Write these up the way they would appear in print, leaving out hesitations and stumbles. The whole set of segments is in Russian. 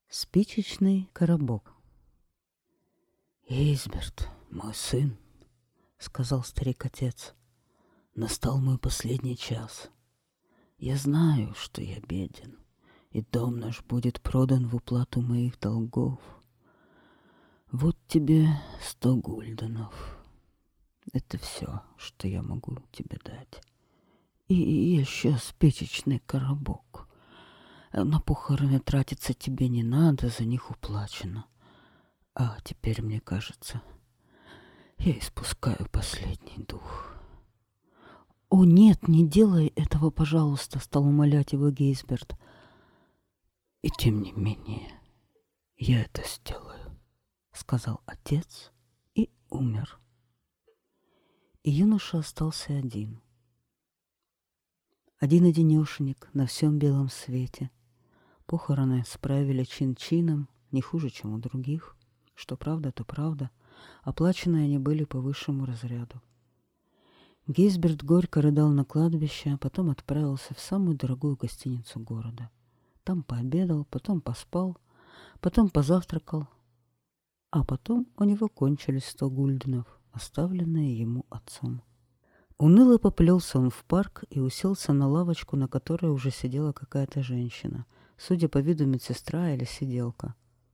Спичечный коробок. «Гейзберт, мой сын, — сказал старик-отец, — настал мой последний час. Я знаю, что я беден, и дом наш будет продан в уплату моих долгов. Вот тебе 100 гульденов. Это все, что я могу тебе дать. И еще спичечный коробок. На похороны тратиться тебе не надо, за них уплачено. А теперь, мне кажется, я испускаю последний дух». «О, нет, не делай этого, пожалуйста», — стал умолять его Гейзберт. «И тем не менее, я это сделаю», — сказал отец и умер. И юноша остался один. Один-одинешенек на всем белом свете. Похороны справили чин-чином, не хуже, чем у других. Что правда, то правда. Оплаченные они были по высшему разряду. Гейзберт горько рыдал на кладбище, а потом отправился в самую дорогую гостиницу города. Там пообедал, потом поспал, потом позавтракал, а потом у него кончились 100 гульденов, оставленные ему отцом. Уныло поплелся он в парк и уселся на лавочку, на которой уже сидела какая-то женщина, судя по виду медсестра или сиделка.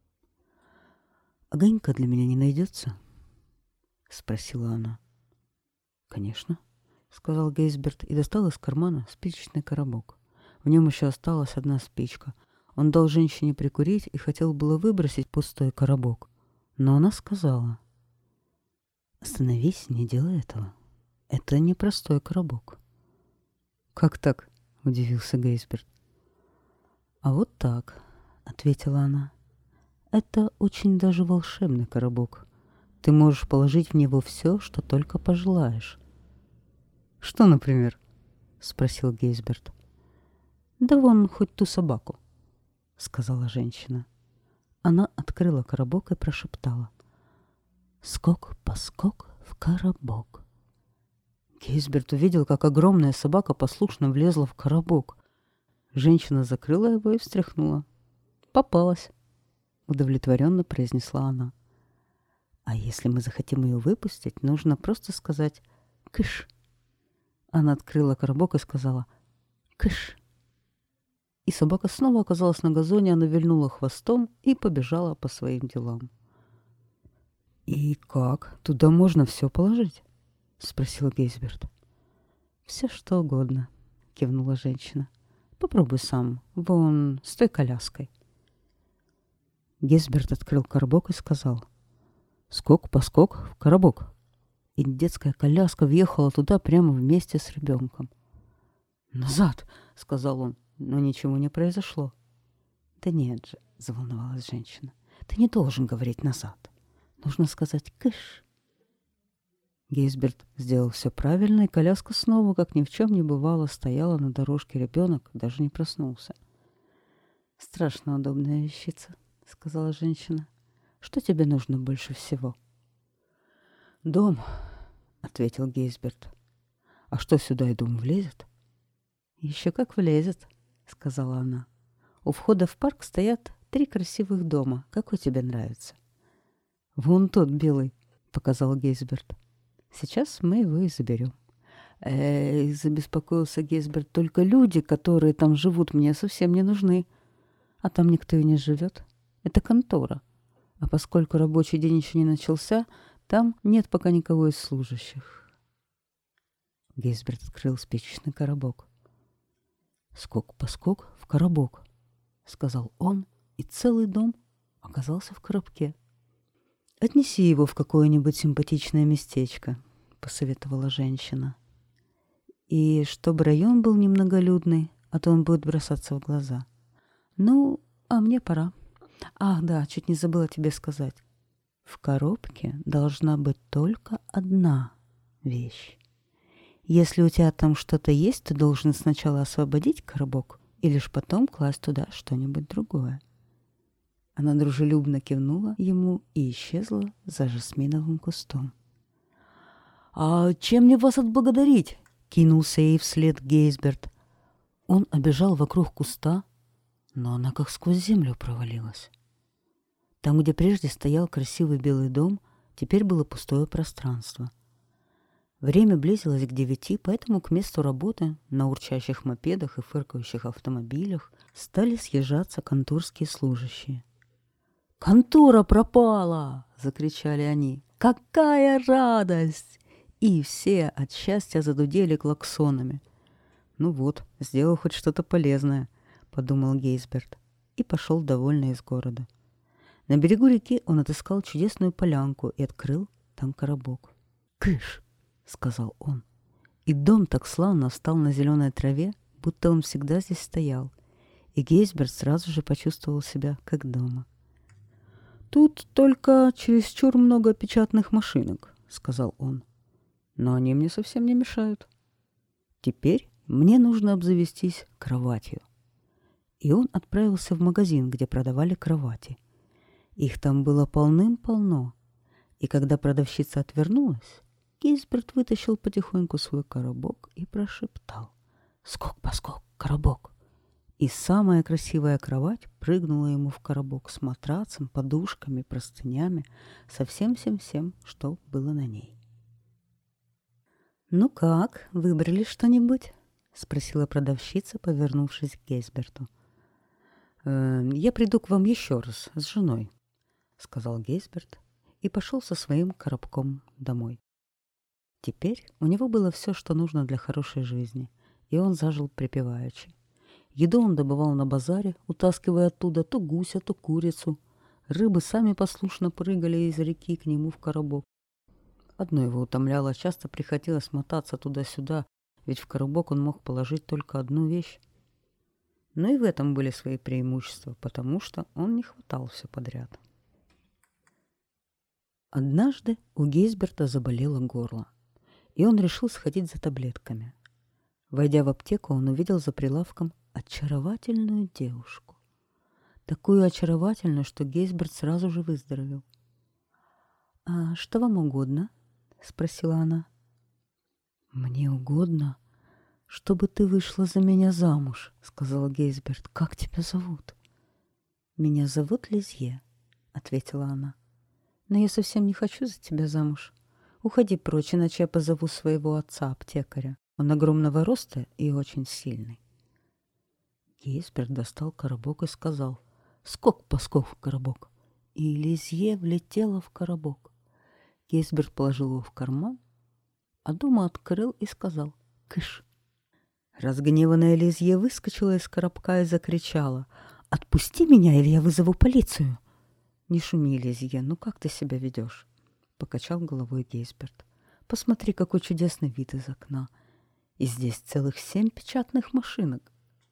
«Огонька для меня не найдется?» — спросила она. «Конечно», — сказал Гейзберт и достал из кармана спичечный коробок. В нем еще осталась одна спичка. Он дал женщине прикурить и хотел было выбросить пустой коробок. Но она сказала: «Остановись, не делай этого. Это не простой коробок». «Как так?» — удивился Гейзберт. «А вот так», — ответила она. «Это очень даже волшебный коробок. Ты можешь положить в него все, что только пожелаешь». «Что, например?» — спросил Гейзберт. «Да вон хоть ту собаку», — сказала женщина. Она открыла коробок и прошептала: «Скок-поскок в коробок». Гейзберт увидел, как огромная собака послушно влезла в коробок. Женщина закрыла его и встряхнула. «Попалась», — удовлетворенно произнесла она. «А если мы захотим ее выпустить, нужно просто сказать «кыш». Она открыла коробок и сказала «кыш». И собака снова оказалась на газоне, она вильнула хвостом и побежала по своим делам. «И как? Туда можно все положить?» — спросил Гейзберт. «Все что угодно», — кивнула женщина. «Попробуй сам, вон с той коляской». Гейзберт открыл коробок и сказал: «Скок-поскок в коробок». И детская коляска въехала туда прямо вместе с ребенком. «Назад!» — сказал он, но ничего не произошло. «Да нет же», — заволновалась женщина, — «ты не должен говорить «назад». Нужно сказать «кыш». Гейзберт сделал все правильно, и коляска снова, как ни в чем не бывало, стояла на дорожке. Ребенок даже не проснулся. «Страшно удобная вещица», — сказала женщина. «Что тебе нужно больше всего?» «Дом», — ответил Гейзберт. «А что, сюда и дом влезет?» «Еще как влезет», — сказала она. «У входа в парк стоят 3 красивых дома. Какой тебе нравится?» «Вон тот белый», — показал Гейзберт. «Сейчас мы его и заберем». Забеспокоился Гейзберт, «только люди, которые там живут, мне совсем не нужны. А там никто и не живет. Это контора. А поскольку рабочий день еще не начался, там нет пока никого из служащих». Гейзберт открыл спичечный коробок. «Скок-поскок в коробок», — сказал он, и целый дом оказался в коробке. «Отнеси его в какое-нибудь симпатичное местечко», — посоветовала женщина. «И чтобы район был немноголюдный, а то он будет бросаться в глаза. Ну, а мне пора. Ах, да, чуть не забыла тебе сказать. В коробке должна быть только одна вещь. Если у тебя там что-то есть, ты должен сначала освободить коробок и лишь потом класть туда что-нибудь другое». Она дружелюбно кивнула ему и исчезла за жасминовым кустом. «А чем мне вас отблагодарить?» — кинулся ей вслед Гейзберт. Он обежал вокруг куста, но она как сквозь землю провалилась. Там, где прежде стоял красивый белый дом, теперь было пустое пространство. Время близилось к 9, поэтому к месту работы на урчащих мопедах и фыркающих автомобилях стали съезжаться конторские служащие. «Контора пропала!» — закричали они. «Какая радость!» И все от счастья задудели клаксонами. «Ну вот, сделал хоть что-то полезное», — подумал Гейсберт и пошел довольный из города. На берегу реки он отыскал чудесную полянку и открыл там коробок. «Кыш!» — сказал он. И дом так славно встал на зеленой траве, будто он всегда здесь стоял, и Гейсберт сразу же почувствовал себя как дома. «Тут только чересчур много печатных машинок», — сказал он. «Но они мне совсем не мешают. Теперь мне нужно обзавестись кроватью». И он отправился в магазин, где продавали кровати. Их там было полным-полно. И когда продавщица отвернулась, Гейсберт вытащил потихоньку свой коробок и прошептал: «Скок-поскок, коробок!» И самая красивая кровать прыгнула ему в коробок с матрацем, подушками, простынями, со всем-всем-всем, что было на ней. «Ну как, выбрали что-нибудь?» — спросила продавщица, повернувшись к Гейсберту. «Я приду к вам еще раз с женой», — сказал Гейсберт и пошел со своим коробком домой. Теперь у него было все, что нужно для хорошей жизни, и он зажил припеваючи. Еду он добывал на базаре, утаскивая оттуда то гуся, то курицу. Рыбы сами послушно прыгали из реки к нему в коробок. Одно его утомляло, часто приходилось мотаться туда-сюда, ведь в коробок он мог положить только одну вещь. Но и в этом были свои преимущества, потому что он не хватал все подряд. Однажды у Гейсберта заболело горло, и он решил сходить за таблетками. Войдя в аптеку, он увидел за прилавком очаровательную девушку. Такую очаровательную, что Гейсберт сразу же выздоровел. «А что вам угодно?» — спросила она. «Мне угодно, чтобы ты вышла за меня замуж», — сказал Гейсберт. «Как тебя зовут?» «Меня зовут Лизье», — ответила она. «Но я совсем не хочу за тебя замуж. Уходи прочь, иначе я позову своего отца-аптекаря. Он огромного роста и очень сильный». Гейсберт достал коробок и сказал: «Скок-поскок в коробок». И Лизье влетела в коробок. Гейсберт положил его в карман, а дома открыл и сказал: «Кыш». Разгневанная Лизье выскочила из коробка и закричала: «Отпусти меня, или я вызову полицию!» «Не шуми, Лизье, ну как ты себя ведешь?» — покачал головой Гейсберт. «Посмотри, какой чудесный вид из окна. И здесь целых 7 печатных машинок».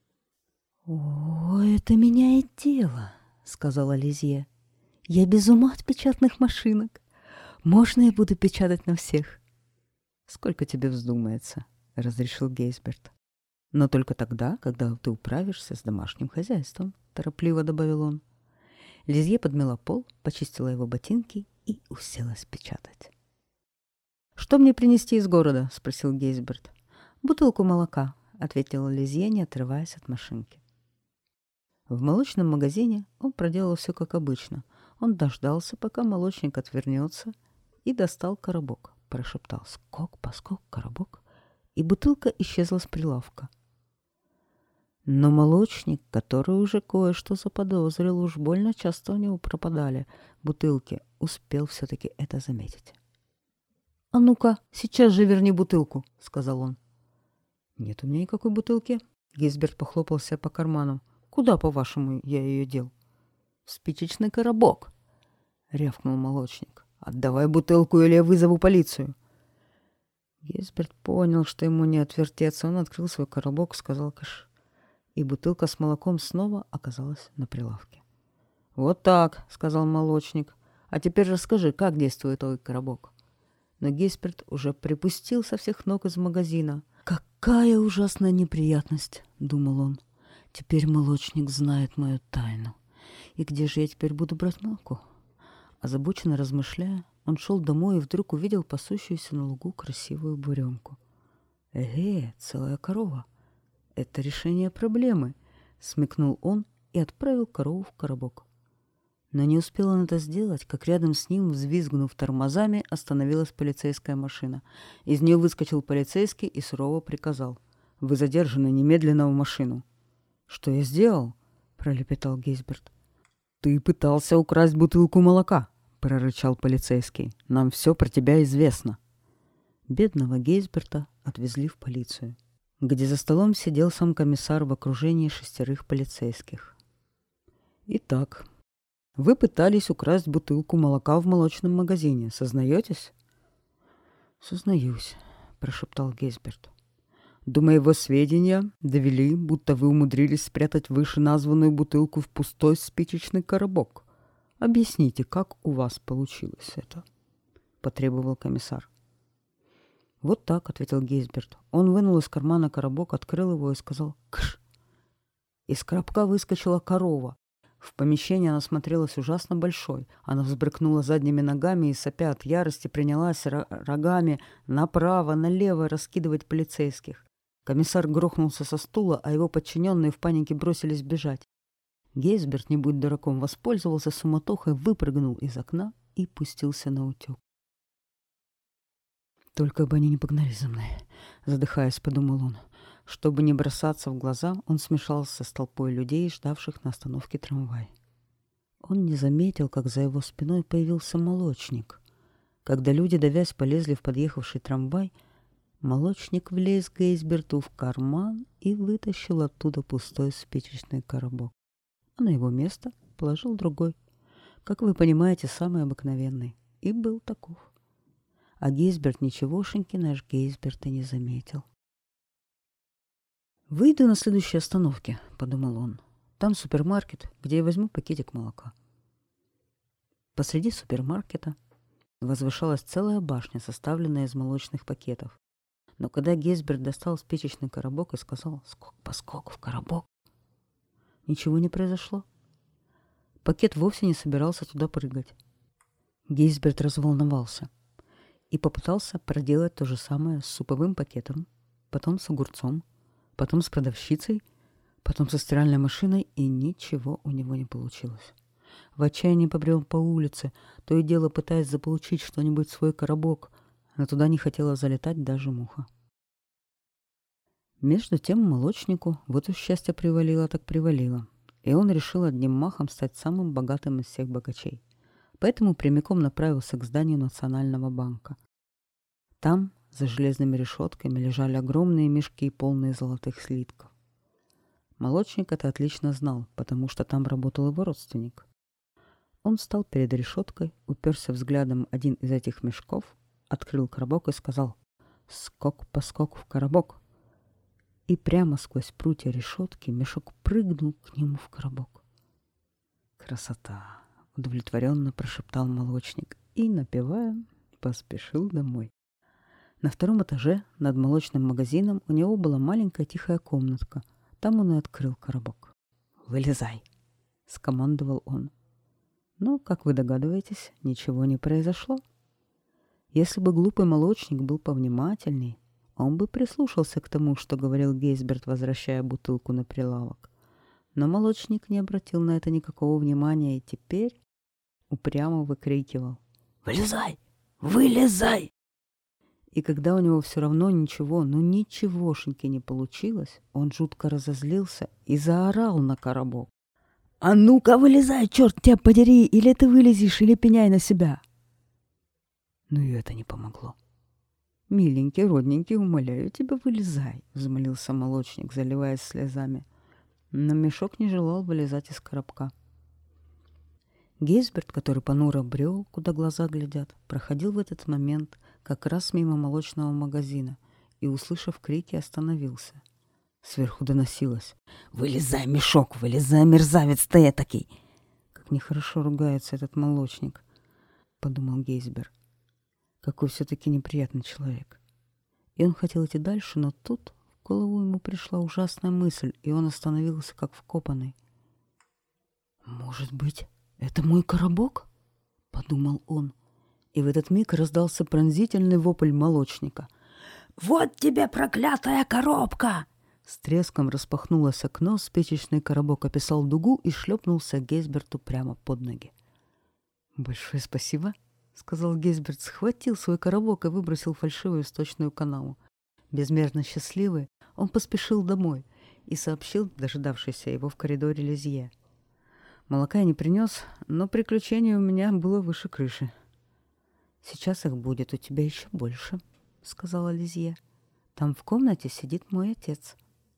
«О, это меняет дело», — сказала Лизье. «Я без ума от печатных машинок. Можно я буду печатать на всех?» «Сколько тебе вздумается», — разрешил Гейсберт. «Но только тогда, когда ты управишься с домашним хозяйством», — торопливо добавил он. Лизье подмела пол, почистила его ботинки и уселась печатать. «Что мне принести из города?» — спросил Гейсберт. «Бутылку молока», — ответила Лизье, не отрываясь от машинки. В молочном магазине он проделал все как обычно. Он дождался, пока молочник отвернется, и достал коробок. Прошептал: «Скок-поскок, коробок», и бутылка исчезла с прилавка. Но молочник, который уже кое-что заподозрил, уж больно часто у него пропадали бутылки, успел все-таки это заметить. «А ну-ка, сейчас же верни бутылку», — сказал он. «Нет у меня никакой бутылки». Гейсберт похлопал себя по карманам. «Куда, по-вашему, я ее дел?» «В спичечный коробок», — рявкнул молочник. «Отдавай бутылку, или я вызову полицию». Гейсберт понял, что ему не отвертеться. Он открыл свой коробок, сказал «кыш», и бутылка с молоком снова оказалась на прилавке. «Вот так», — сказал молочник. «А теперь расскажи, как действует твой коробок». Но Гейсберт уже припустил со всех ног из магазина. «Какая ужасная неприятность», — думал он. «Теперь молочник знает мою тайну. И где же я теперь буду брать молоко?» Озабоченно размышляя, он шел домой и вдруг увидел пасущуюся на лугу красивую буренку. Целая корова! Это решение проблемы!» — смекнул он и отправил корову в коробок. Но не успел он это сделать, как рядом с ним, взвизгнув тормозами, остановилась полицейская машина. Из нее выскочил полицейский и сурово приказал: «Вы задержаны, немедленно в машину». «Что я сделал?» — пролепетал Гейсберт. «Ты пытался украсть бутылку молока», — прорычал полицейский. «Нам все про тебя известно». Бедного Гейсберта отвезли в полицию, где за столом сидел сам комиссар в окружении 6 полицейских. «Итак, вы пытались украсть бутылку молока в молочном магазине. Сознаетесь?» «Сознаюсь», — прошептал Гейсберт. «До моего сведения довели, будто вы умудрились спрятать вышеназванную бутылку в пустой спичечный коробок. Объясните, как у вас получилось это?» — потребовал комиссар. «Вот так», — ответил Гейсберт. Он вынул из кармана коробок, открыл его и сказал «Кш!». Из коробка выскочила корова. В помещении она смотрелась ужасно большой. Она взбрыкнула задними ногами и, сопя от ярости, принялась рогами направо, налево раскидывать полицейских. Комиссар грохнулся со стула, а его подчиненные в панике бросились бежать. Гейсберт, не будь дураком, воспользовался суматохой, выпрыгнул из окна и пустился наутек. «Только бы они не погнались за мной», — задыхаясь, подумал он. Чтобы не бросаться в глаза, он смешался с толпой людей, ждавших на остановке трамвай. Он не заметил, как за его спиной появился молочник. Когда люди, давясь, полезли в подъехавший трамвай, молочник влез Гейсберту в карман и вытащил оттуда пустой спичечный коробок. А на его место положил другой, как вы понимаете, самый обыкновенный, и был таков. А Гейсберт ничегошеньки наш Гейсберт и не заметил. «Выйду на следующей остановке», — подумал он. «Там супермаркет, где я возьму пакетик молока». Посреди супермаркета возвышалась целая башня, составленная из молочных пакетов. Но когда Гейсберт достал спичечный коробок и сказал «скок-поскок в коробок», ничего не произошло. Пакет вовсе не собирался туда прыгать. Гейсберт разволновался и попытался проделать то же самое с суповым пакетом, потом с огурцом, потом с продавщицей, потом со стиральной машиной, и ничего у него не получилось. В отчаянии побрел по улице, то и дело пытаясь заполучить что-нибудь в свой коробок, но туда не хотела залетать даже муха. Между тем молочнику вот уж счастье привалило так привалило, и он решил одним махом стать самым богатым из всех богачей. Поэтому прямиком направился к зданию Национального банка. Там, за железными решетками, лежали огромные мешки, полные золотых слитков. Молочник это отлично знал, потому что там работал его родственник. Он встал перед решеткой, уперся взглядом один из этих мешков, открыл коробок и сказал «Скок-поскок в коробок». И прямо сквозь прутья решетки мешок прыгнул к нему в коробок. «Красота!» — удовлетворенно прошептал молочник и, напевая, поспешил домой. На 2 этаже над молочным магазином у него была маленькая тихая комнатка. Там он и открыл коробок. «Вылезай!» — скомандовал он. Но, как вы догадываетесь, ничего не произошло. Если бы глупый молочник был повнимательней, он бы прислушался к тому, что говорил Гейсберт, возвращая бутылку на прилавок. Но молочник не обратил на это никакого внимания и теперь упрямо выкрикивал: «Вылезай! Вылезай!» И когда у него все равно ничего, ну ничегошеньки не получилось, он жутко разозлился и заорал на коробок: «А ну-ка вылезай, черт тебя подери, или ты вылезешь, или пеняй на себя!» Но и это не помогло. «Миленький, родненький, умоляю тебя, вылезай», — взмолился молочник, заливаясь слезами. Но мешок не желал вылезать из коробка. Гейсберт, который понуро брел, куда глаза глядят, проходил в этот момент как раз мимо молочного магазина и, услышав крики, остановился. Сверху доносилось: «Вылезай, мешок, вылезай, мерзавец ты этакий!» «Как нехорошо ругается этот молочник», — подумал Гейсберт. «Какой все-таки неприятный человек». И он хотел идти дальше, но тут в голову ему пришла ужасная мысль, и он остановился как вкопанный. «Может быть, это мой коробок?» — подумал он. И в этот миг раздался пронзительный вопль молочника. «Вот тебе проклятая коробка!» С треском распахнулось окно, спичечный коробок описал дугу и шлепнулся Гейсберту прямо под ноги. «Большое спасибо», — сказал Гейсберт, схватил свой коробок и выбросил фальшивую сточную канаву. Безмерно счастливый, он поспешил домой и сообщил дожидавшейся его в коридоре Лизье. «Молока я не принес, но приключений у меня было выше крыши». «Сейчас их будет у тебя еще больше», — сказала Лизье. «Там в комнате сидит мой отец».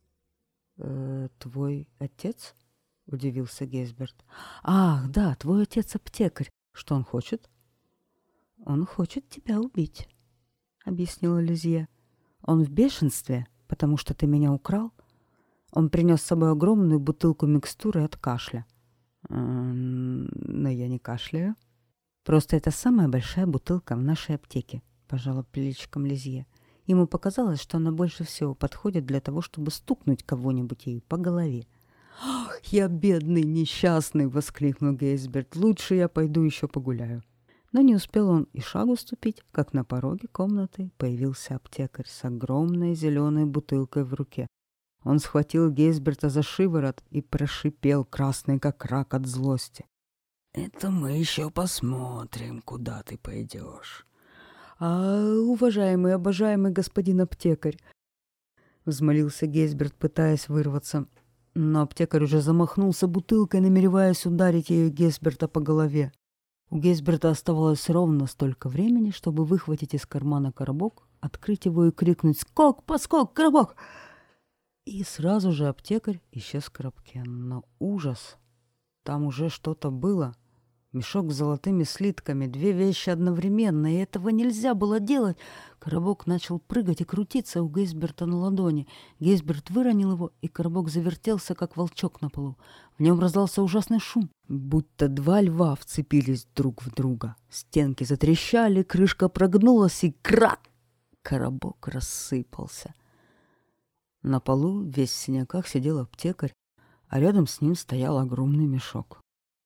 «Твой отец?» — удивился Гейсберт. «Ах, да, твой отец аптекарь. Что он хочет?» «Он хочет тебя убить», — объяснила Лизье. «Он в бешенстве, потому что ты меня украл. Он принес с собой огромную бутылку микстуры от кашля». «Но я не кашляю». «Просто это самая большая бутылка в нашей аптеке», — пожала плечиком Лизье. Ему показалось, что она больше всего подходит для того, чтобы стукнуть кого-нибудь ей по голове. «Ах, я бедный, несчастный!» — воскликнул Гейсберт. «Лучше я пойду еще погуляю». Но не успел он и шагу ступить, как на пороге комнаты появился аптекарь с огромной зеленой бутылкой в руке. Он схватил Гейсберта за шиворот и прошипел, красный как рак от злости: «Это мы еще посмотрим, куда ты пойдешь». Уважаемый, обожаемый господин аптекарь!» — взмолился Гейсберт, пытаясь вырваться. Но аптекарь уже замахнулся бутылкой, намереваясь ударить ею Гейсберта по голове. У Гейсберта оставалось ровно столько времени, чтобы выхватить из кармана коробок, открыть его и крикнуть «Скок, поскок, коробок!» И сразу же аптекарь исчез в коробке. Но ужас! Там уже что-то было. Мешок с золотыми слитками, две вещи одновременно, и этого нельзя было делать. Коробок начал прыгать и крутиться у Гейсберта на ладони. Гейсберт выронил его, и коробок завертелся, как волчок на полу. В нем раздался ужасный шум, будто два льва вцепились друг в друга. Стенки затрещали, крышка прогнулась, и крак! Коробок рассыпался. На полу весь в синяках сидел аптекарь, а рядом с ним стоял огромный мешок.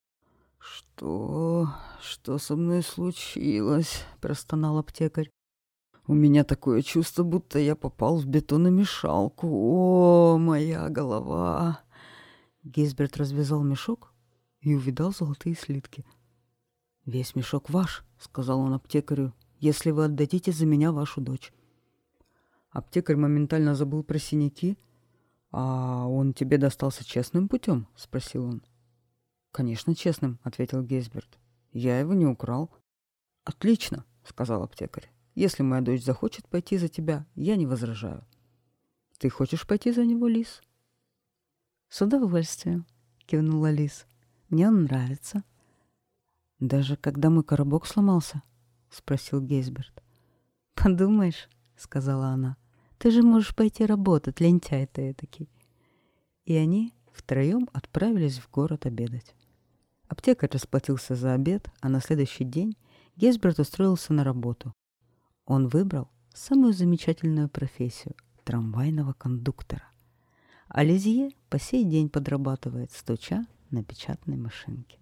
«Что со мной случилось?» — простонал аптекарь. «У меня такое чувство, будто я попал в бетономешалку. О, моя голова!» Гейсберт развязал мешок и увидал золотые слитки. «Весь мешок ваш», — сказал он аптекарю, — «если вы отдадите за меня вашу дочь». Аптекарь моментально забыл про синяки. «А он тебе достался честным путем?» — спросил он. «Конечно, честным», — ответил Гейсберт. «Я его не украл». «Отлично», — сказал аптекарь. «Если моя дочь захочет пойти за тебя, я не возражаю». «Ты хочешь пойти за него, Лиз?» «С удовольствием», — кивнула Лиз. «Мне он нравится». «Даже когда мой коробок сломался?» — спросил Гейсберт. «Подумаешь», — сказала она, — «ты же можешь пойти работать, лентяй ты этакий». И они втроем отправились в город обедать. Аптекарь расплатился за обед, а на следующий день Гейсберт устроился на работу. Он выбрал самую замечательную профессию — трамвайного кондуктора. А Лизье по сей день подрабатывает, стуча на печатной машинке.